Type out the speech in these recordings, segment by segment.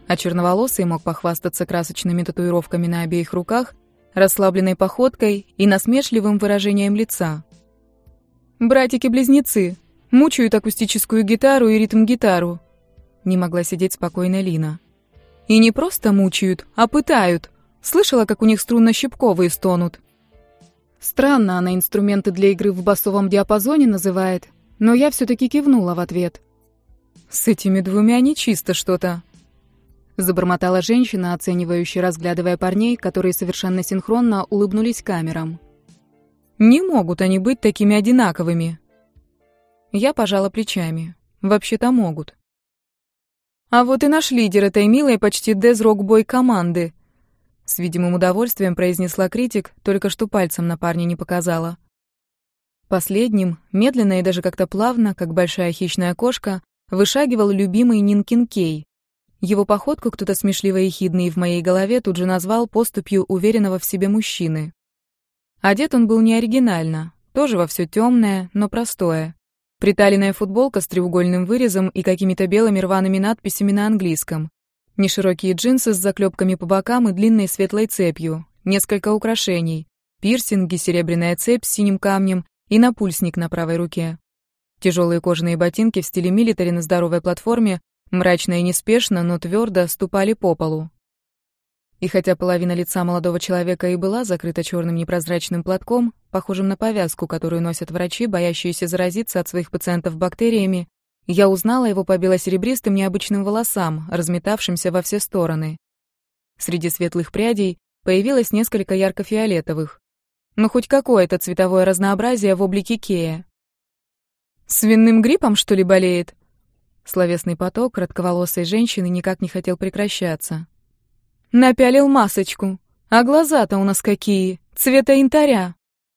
а черноволосый мог похвастаться красочными татуировками на обеих руках, расслабленной походкой и насмешливым выражением лица. «Братики-близнецы, мучают акустическую гитару и ритм-гитару», — не могла сидеть спокойно Лина. «И не просто мучают, а пытают. Слышала, как у них струнно-щипковые стонут». Странно она инструменты для игры в басовом диапазоне называет, но я все-таки кивнула в ответ. «С этими двумя нечисто что-то», — забормотала женщина, оценивающе разглядывая парней, которые совершенно синхронно улыбнулись камерам. «Не могут они быть такими одинаковыми». Я пожала плечами. Вообще-то могут. «А вот и наш лидер этой милой почти дез-рок-бой команды», — с видимым удовольствием произнесла критик, только что пальцем на парня не показала. Последним, медленно и даже как-то плавно, как большая хищная кошка, вышагивал любимый Нинкин Кей. Его походку кто-то смешливо ехидный в моей голове тут же назвал поступью уверенного в себе мужчины. Одет он был не оригинально, тоже во все темное, но простое. Приталенная футболка с треугольным вырезом и какими-то белыми рваными надписями на английском. Неширокие джинсы с заклепками по бокам и длинной светлой цепью. Несколько украшений. Пирсинги, серебряная цепь с синим камнем и напульсник на правой руке. Тяжелые кожаные ботинки в стиле милитари на здоровой платформе мрачно и неспешно, но твердо ступали по полу. И хотя половина лица молодого человека и была закрыта черным непрозрачным платком, похожим на повязку, которую носят врачи, боящиеся заразиться от своих пациентов бактериями, я узнала его по бело-серебристым необычным волосам, разметавшимся во все стороны. Среди светлых прядей появилось несколько ярко-фиолетовых. Но хоть какое-то цветовое разнообразие в облике Кея. «Свиным гриппом, что ли, болеет?» Словесный поток кратковолосой женщины никак не хотел прекращаться. «Напялил масочку. А глаза-то у нас какие! Цвета янтаря!»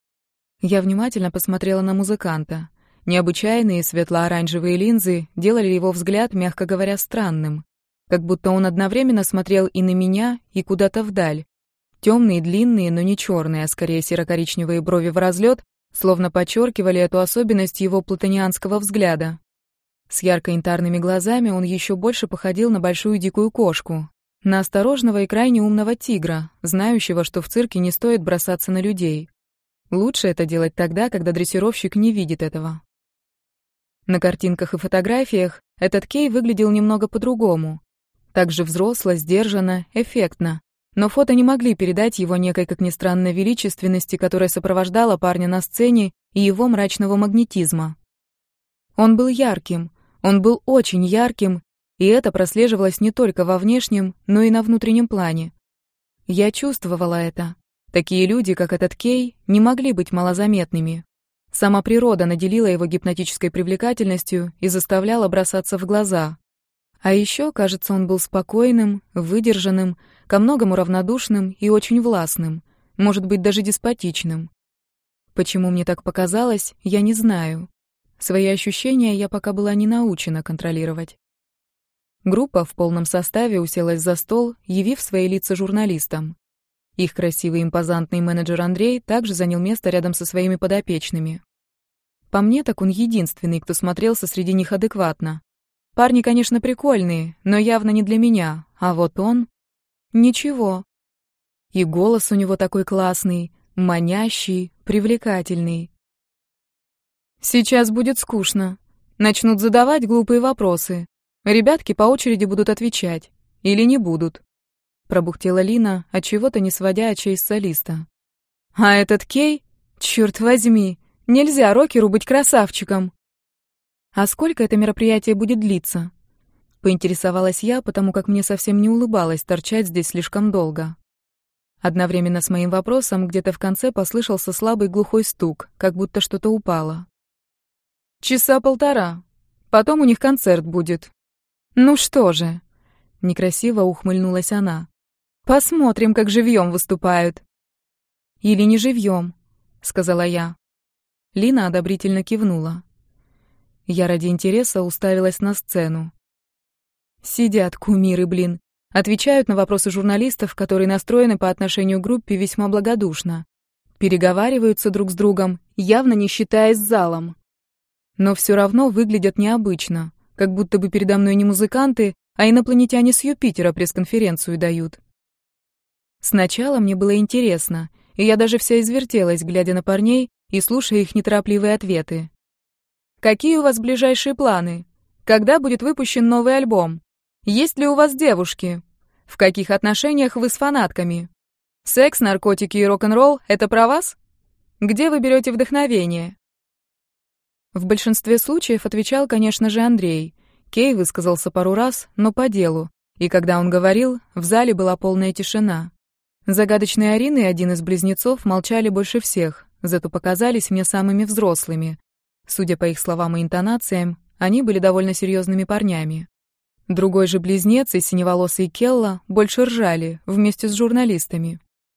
Я внимательно посмотрела на музыканта. Необычайные светло-оранжевые линзы делали его взгляд, мягко говоря, странным. Как будто он одновременно смотрел и на меня, и куда-то вдаль. Темные, длинные, но не черные, а скорее серо-коричневые брови в разлет, словно подчеркивали эту особенность его платонианского взгляда. С ярко-янтарными глазами он еще больше походил на большую дикую кошку, на осторожного и крайне умного тигра, знающего, что в цирке не стоит бросаться на людей. Лучше это делать тогда, когда дрессировщик не видит этого. На картинках и фотографиях этот Кей выглядел немного по-другому. Также взросло, сдержанно, эффектно. Но фото не могли передать его некой, как ни странно, величественности, которая сопровождала парня на сцене, и его мрачного магнетизма. Он был ярким, он был очень ярким, и это прослеживалось не только во внешнем, но и на внутреннем плане. Я чувствовала это. Такие люди, как этот Кей, не могли быть малозаметными. Сама природа наделила его гипнотической привлекательностью и заставляла бросаться в глаза. А еще, кажется, он был спокойным, выдержанным, ко многому равнодушным и очень властным, может быть, даже деспотичным. Почему мне так показалось, я не знаю. Свои ощущения я пока была не научена контролировать. Группа в полном составе уселась за стол, явив свои лица журналистам. Их красивый импозантный менеджер Андрей также занял место рядом со своими подопечными. По мне, так он единственный, кто смотрелся среди них адекватно. Парни, конечно, прикольные, но явно не для меня, а вот он... Ничего. И голос у него такой классный, манящий, привлекательный. Сейчас будет скучно. Начнут задавать глупые вопросы. Ребятки по очереди будут отвечать. Или не будут. Пробухтела Лина, отчего-то не сводя очей с солиста. А этот Кей? Черт возьми, нельзя рокеру быть красавчиком. А сколько это мероприятие будет длиться? Поинтересовалась я, потому как мне совсем не улыбалось торчать здесь слишком долго. Одновременно с моим вопросом где-то в конце послышался слабый глухой стук, как будто что-то упало. «Часа полтора. Потом у них концерт будет». «Ну что же?» — некрасиво ухмыльнулась она. «Посмотрим, как живьем выступают». «Или не живьем», — сказала я. Лина одобрительно кивнула. Я ради интереса уставилась на сцену. Сидят кумиры, блин. Отвечают на вопросы журналистов, которые настроены по отношению к группе весьма благодушно. Переговариваются друг с другом, явно не считаясь залом. Но все равно выглядят необычно, как будто бы передо мной не музыканты, а инопланетяне с Юпитера пресс-конференцию дают. Сначала мне было интересно, и я даже вся извертелась, глядя на парней и слушая их неторопливые ответы. «Какие у вас ближайшие планы? Когда будет выпущен новый альбом? Есть ли у вас девушки? В каких отношениях вы с фанатками? Секс, наркотики и рок-н-ролл — это про вас? Где вы берете вдохновение?» В большинстве случаев отвечал, конечно же, Андрей. Кей высказался пару раз, но по делу, и когда он говорил, в зале была полная тишина. Загадочные Арина и один из близнецов молчали больше всех, зато показались мне самыми взрослыми. Судя по их словам и интонациям, они были довольно серьезными парнями. Другой же близнец и синеволосый Келла больше ржали, вместе с журналистами.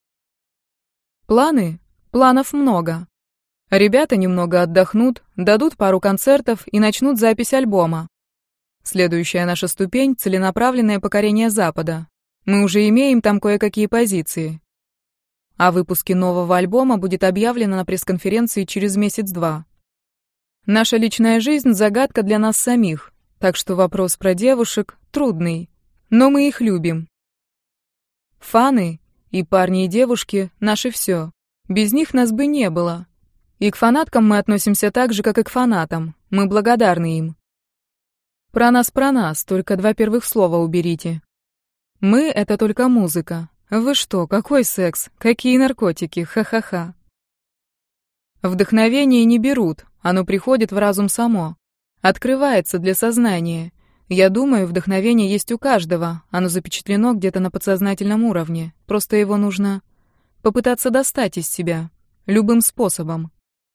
Планы? Планов много. Ребята немного отдохнут, дадут пару концертов и начнут запись альбома. Следующая наша ступень — целенаправленное покорение Запада. Мы уже имеем там кое-какие позиции. О выпуске нового альбома будет объявлено на пресс-конференции через месяц-два. Наша личная жизнь — загадка для нас самих, так что вопрос про девушек трудный, но мы их любим. Фаны, и парни, и девушки — наше все. Без них нас бы не было. И к фанаткам мы относимся так же, как и к фанатам. Мы благодарны им. Про нас, только два первых слова уберите. Мы — это только музыка. Вы что, какой секс? Какие наркотики? Ха-ха-ха. Вдохновение не берут, оно приходит в разум само. Открывается для сознания. Я думаю, вдохновение есть у каждого, оно запечатлено где-то на подсознательном уровне. Просто его нужно попытаться достать из себя. Любым способом.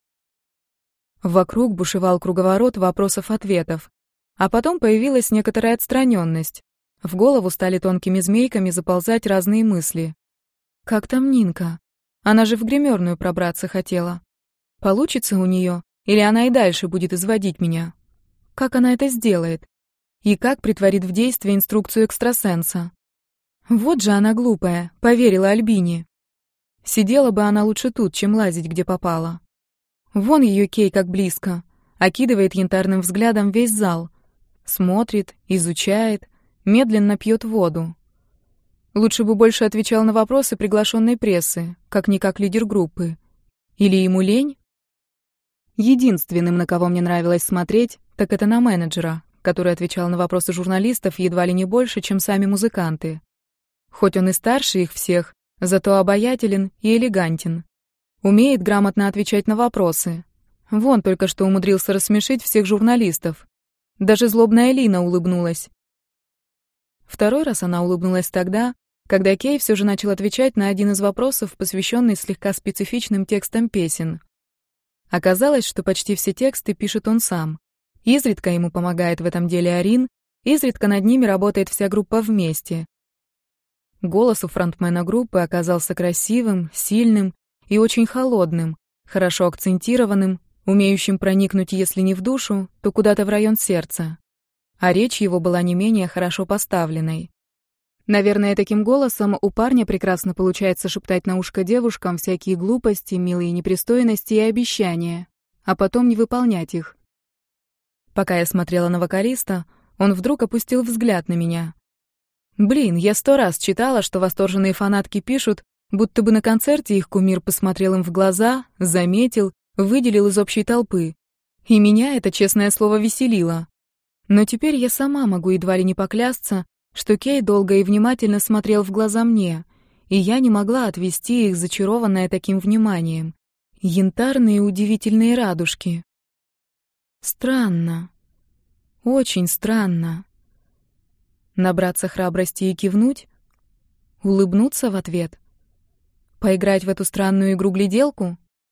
Вокруг бушевал круговорот вопросов-ответов. А потом появилась некоторая отстраненность. В голову стали тонкими змейками заползать разные мысли. Как там Нинка? Она же в гримерную пробраться хотела. Получится у нее, или она и дальше будет изводить меня? Как она это сделает? И как притворит в действие инструкцию экстрасенса? Вот же она глупая, поверила Альбине. Сидела бы она лучше тут, чем лазить, где попало. Вон ее Кей как близко. Окидывает янтарным взглядом весь зал. Смотрит, изучает, медленно пьет воду. Лучше бы больше отвечал на вопросы приглашенной прессы, как-никак лидер группы. Или ему лень? Единственным, на кого мне нравилось смотреть, так это на менеджера, который отвечал на вопросы журналистов едва ли не больше, чем сами музыканты. Хоть он и старше их всех, зато обаятелен и элегантен. Умеет грамотно отвечать на вопросы. Вон только что умудрился рассмешить всех журналистов. Даже злобная Лина улыбнулась. Второй раз она улыбнулась тогда, когда Кей все же начал отвечать на один из вопросов, посвященный слегка специфичным текстам песен. Оказалось, что почти все тексты пишет он сам. Изредка ему помогает в этом деле Арин, изредка над ними работает вся группа вместе. Голос у фронтмена группы оказался красивым, сильным и очень холодным, хорошо акцентированным, умеющим проникнуть, если не в душу, то куда-то в район сердца. А речь его была не менее хорошо поставленной. Наверное, таким голосом у парня прекрасно получается шептать на ушко девушкам всякие глупости, милые непристойности и обещания, а потом не выполнять их. Пока я смотрела на вокалиста, он вдруг опустил взгляд на меня. Блин, я 100 раз читала, что восторженные фанатки пишут, будто бы на концерте их кумир посмотрел им в глаза, заметил, выделил из общей толпы. И меня это, честное слово, веселило. Но теперь я сама могу едва ли не поклясться, что Кей долго и внимательно смотрел в глаза мне, и я не могла отвести их, зачарованная таким вниманием. Янтарные удивительные радужки. Странно. Очень странно. Набраться храбрости и кивнуть? Улыбнуться в ответ? Поиграть в эту странную игру-гляделку?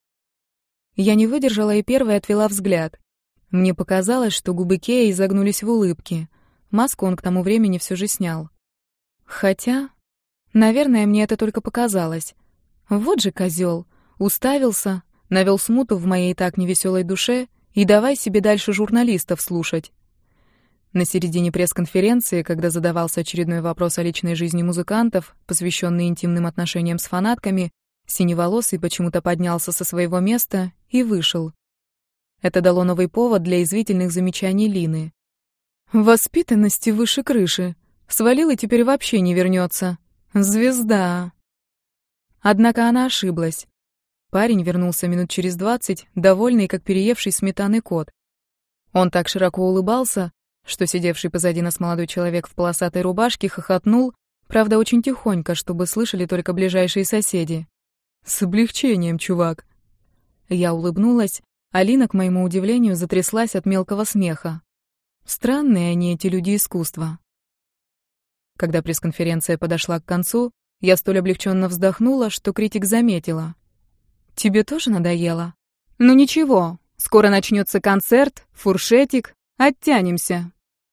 Я не выдержала и первой отвела взгляд. Мне показалось, что губы Кея изогнулись в улыбке. Маску он к тому времени все же снял. Хотя, наверное, мне это только показалось. Вот же козел, уставился, навел смуту в моей и так невеселой душе и давай себе дальше журналистов слушать. На середине пресс-конференции, когда задавался очередной вопрос о личной жизни музыкантов, посвященный интимным отношениям с фанатками, синеволосый почему-то поднялся со своего места и вышел. Это дало новый повод для извивительных замечаний Лины. «Воспитанности выше крыши. Свалил и теперь вообще не вернется. Звезда. Однако она ошиблась. Парень вернулся минут через 20, довольный, как переевший сметаны кот. Он так широко улыбался, что сидевший позади нас молодой человек в полосатой рубашке хохотнул, правда, очень тихонько, чтобы слышали только ближайшие соседи. «С облегчением, чувак». Я улыбнулась, а Лина, к моему удивлению, затряслась от мелкого смеха. Странные они, эти люди искусства. Когда пресс-конференция подошла к концу, я столь облегченно вздохнула, что критик заметила. «Тебе тоже надоело? Ну ничего, скоро начнется концерт, фуршетик, оттянемся».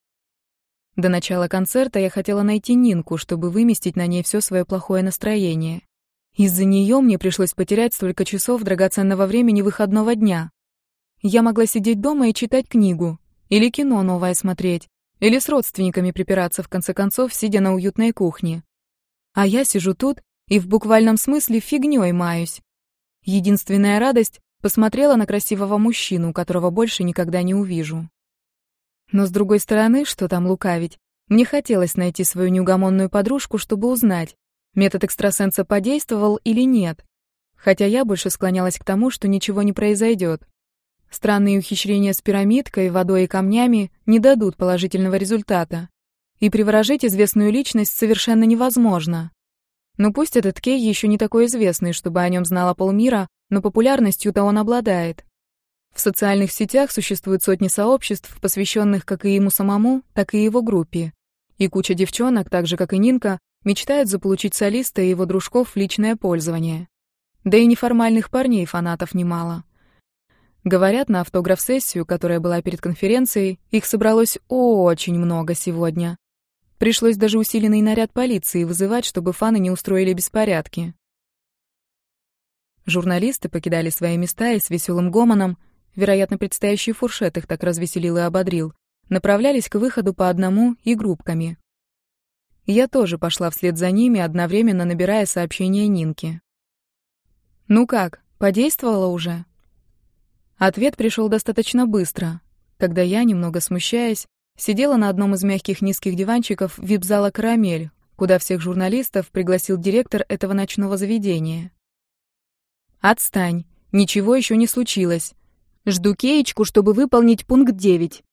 До начала концерта я хотела найти Нинку, чтобы выместить на ней все свое плохое настроение. Из-за нее мне пришлось потерять столько часов драгоценного времени выходного дня. Я могла сидеть дома и читать книгу, или кино новое смотреть, или с родственниками припираться, в конце концов, сидя на уютной кухне. А я сижу тут и в буквальном смысле фигнёй маюсь. Единственная радость — посмотрела на красивого мужчину, которого больше никогда не увижу. Но с другой стороны, что там лукавить, мне хотелось найти свою неугомонную подружку, чтобы узнать, метод экстрасенса подействовал или нет. Хотя я больше склонялась к тому, что ничего не произойдет. Странные ухищрения с пирамидкой, водой и камнями не дадут положительного результата. И приворожить известную личность совершенно невозможно. Но пусть этот Кей еще не такой известный, чтобы о нем знало полмира, но популярностью-то он обладает. В социальных сетях существуют сотни сообществ, посвященных как и ему самому, так и его группе. И куча девчонок, так же как и Нинка, мечтают заполучить солиста и его дружков в личное пользование. Да и неформальных парней-фанатов немало. Говорят, на автограф-сессию, которая была перед конференцией, их собралось очень много сегодня. Пришлось даже усиленный наряд полиции вызывать, чтобы фаны не устроили беспорядки. Журналисты покидали свои места и с веселым гомоном, вероятно, предстоящий фуршет их так развеселил и ободрил, направлялись к выходу по одному и группками. Я тоже пошла вслед за ними, одновременно набирая сообщение Нинке. «Ну как, подействовало уже?» Ответ пришел достаточно быстро, когда я, немного смущаясь, сидела на одном из мягких низких диванчиков вип-зала «Карамель», куда всех журналистов пригласил директор этого ночного заведения. «Отстань, ничего еще не случилось. Жду Кеечку, чтобы выполнить пункт 9.